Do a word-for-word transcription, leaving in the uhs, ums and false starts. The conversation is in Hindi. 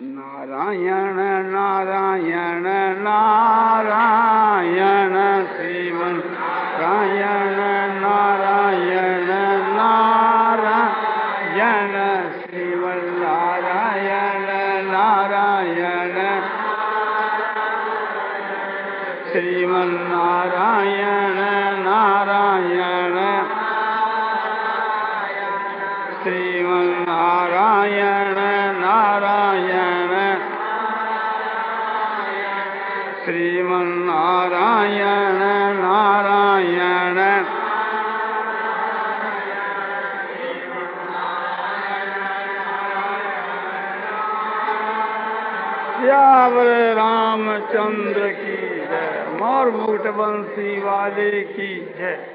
नारायण नारायण नारायण श्रीमन नारायण नारायण नारायण श्रीमन नारायण नारायण श्रीमन नारायण नारायण श्रीमन नारायण नारायण श्रीमन नारायण नारायण सियावर रामचंद्र की जय। मोर मुकुट बंसी वाले की जय।